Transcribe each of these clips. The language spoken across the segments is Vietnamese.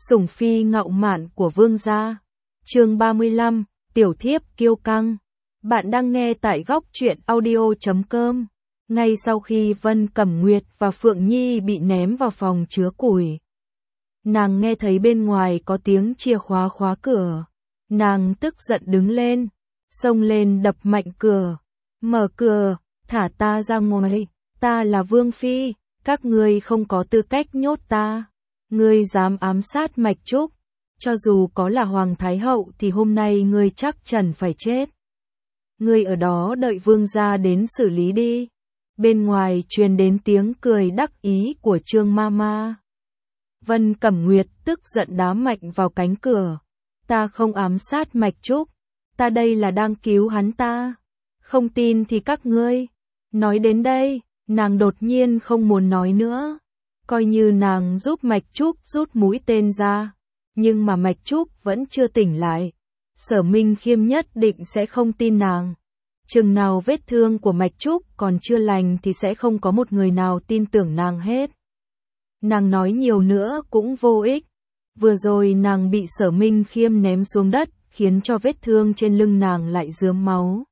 Sủng phi ngạo mạn của vương gia. Chương 35, tiểu thiếp kiêu căng. Bạn đang nghe tại góc truyện audio.com. Ngay sau khi Vân Cẩm Nguyệt và Phượng Nhi bị ném vào phòng chứa củi, nàng nghe thấy bên ngoài có tiếng chìa khóa khóa cửa. Nàng tức giận đứng lên, xông lên đập mạnh cửa. Mở cửa, thả ta ra ngoài, ta là vương phi, các ngươi không có tư cách nhốt ta. Ngươi dám ám sát Mạch Trúc, cho dù có là Hoàng Thái Hậu thì hôm nay ngươi chắc chắn phải chết. Ngươi ở đó đợi vương gia đến xử lý đi. Bên ngoài truyền đến tiếng cười đắc ý của Trương Mama. Vân Cẩm Nguyệt tức giận đá mạnh vào cánh cửa. Ta không ám sát Mạch Trúc, ta đây là đang cứu hắn ta. Không tin thì các ngươi. Nói đến đây, nàng đột nhiên không muốn nói nữa. Coi như nàng giúp Mạch Trúc rút mũi tên ra, nhưng mà Mạch Trúc vẫn chưa tỉnh lại. Sở Minh Khiêm nhất định sẽ không tin nàng. Chừng nào vết thương của Mạch Trúc còn chưa lành thì sẽ không có một người nào tin tưởng nàng hết. Nàng nói nhiều nữa cũng vô ích. Vừa rồi nàng bị Sở Minh Khiêm ném xuống đất, khiến cho vết thương trên lưng nàng lại rớm máu.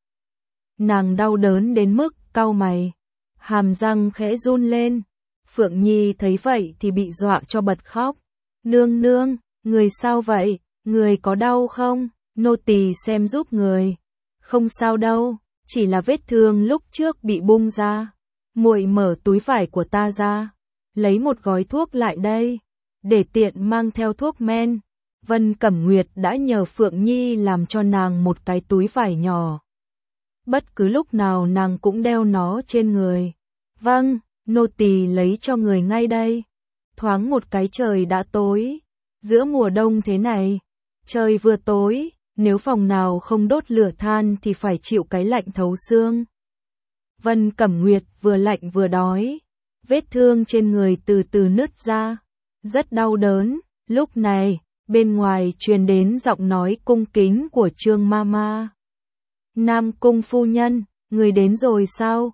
Nàng đau đớn đến mức cau mày, hàm răng khẽ run lên. Phượng Nhi thấy vậy thì bị dọa cho bật khóc. Nương nương, người sao vậy? Người có đau không? Nô tỳ xem giúp người. Không sao đâu, chỉ là vết thương lúc trước bị bung ra. Muội mở túi vải của ta ra, lấy một gói thuốc lại đây, để tiện mang theo thuốc men. Vân Cẩm Nguyệt đã nhờ Phượng Nhi làm cho nàng một cái túi vải nhỏ. Bất cứ lúc nào nàng cũng đeo nó trên người. Vâng, nô tỳ lấy cho người ngay đây. Thoáng một cái trời đã tối. Giữa mùa đông thế này, trời vừa tối, nếu phòng nào không đốt lửa than thì phải chịu cái lạnh thấu xương. Vân Cẩm Nguyệt vừa lạnh vừa đói, vết thương trên người từ từ nứt ra, rất đau đớn. Lúc này, bên ngoài truyền đến giọng nói cung kính của Trương Mama. Nam Cung phu nhân, người đến rồi sao?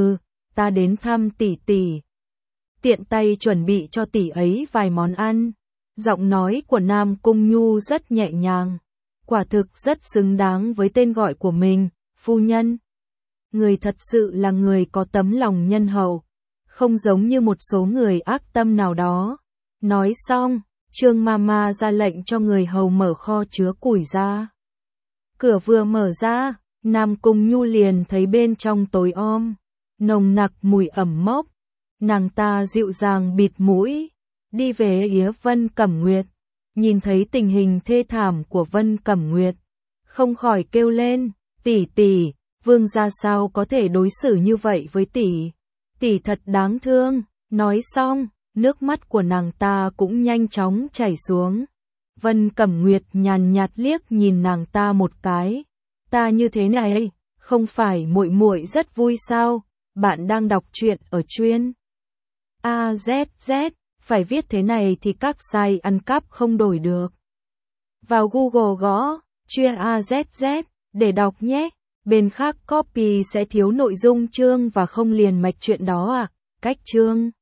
Ta đến thăm tỷ tỷ. Tiện tay chuẩn bị cho tỷ ấy vài món ăn. Giọng nói của Nam Cung Nhu rất nhẹ nhàng, quả thực rất xứng đáng với tên gọi của mình, phu nhân. Người thật sự là người có tấm lòng nhân hậu, không giống như một số người ác tâm nào đó. Nói xong, Trương Mama ra lệnh cho người hầu mở kho chứa củi ra. Cửa vừa mở ra, Nam Cung Nhu liền thấy bên trong tối om, nồng nặc mùi ẩm mốc. Nàng ta dịu dàng bịt mũi, đi về phía Vân Cẩm Nguyệt, nhìn thấy tình hình thê thảm của Vân Cẩm Nguyệt, không khỏi kêu lên, tỷ tỷ, vương gia sao có thể đối xử như vậy với tỷ, tỷ thật đáng thương. Nói xong, nước mắt của nàng ta cũng nhanh chóng chảy xuống. Vân Cẩm Nguyệt nhàn nhạt liếc nhìn nàng ta một cái, ta như thế này, không phải muội muội rất vui sao? Bạn đang đọc truyện ở chuyên AZZ, phải viết thế này thì các site ăn cắp không đổi được. Vào Google gõ chuyên AZZ để đọc nhé. Bên khác copy sẽ thiếu nội dung chương và không liền mạch truyện đó à. Cách chương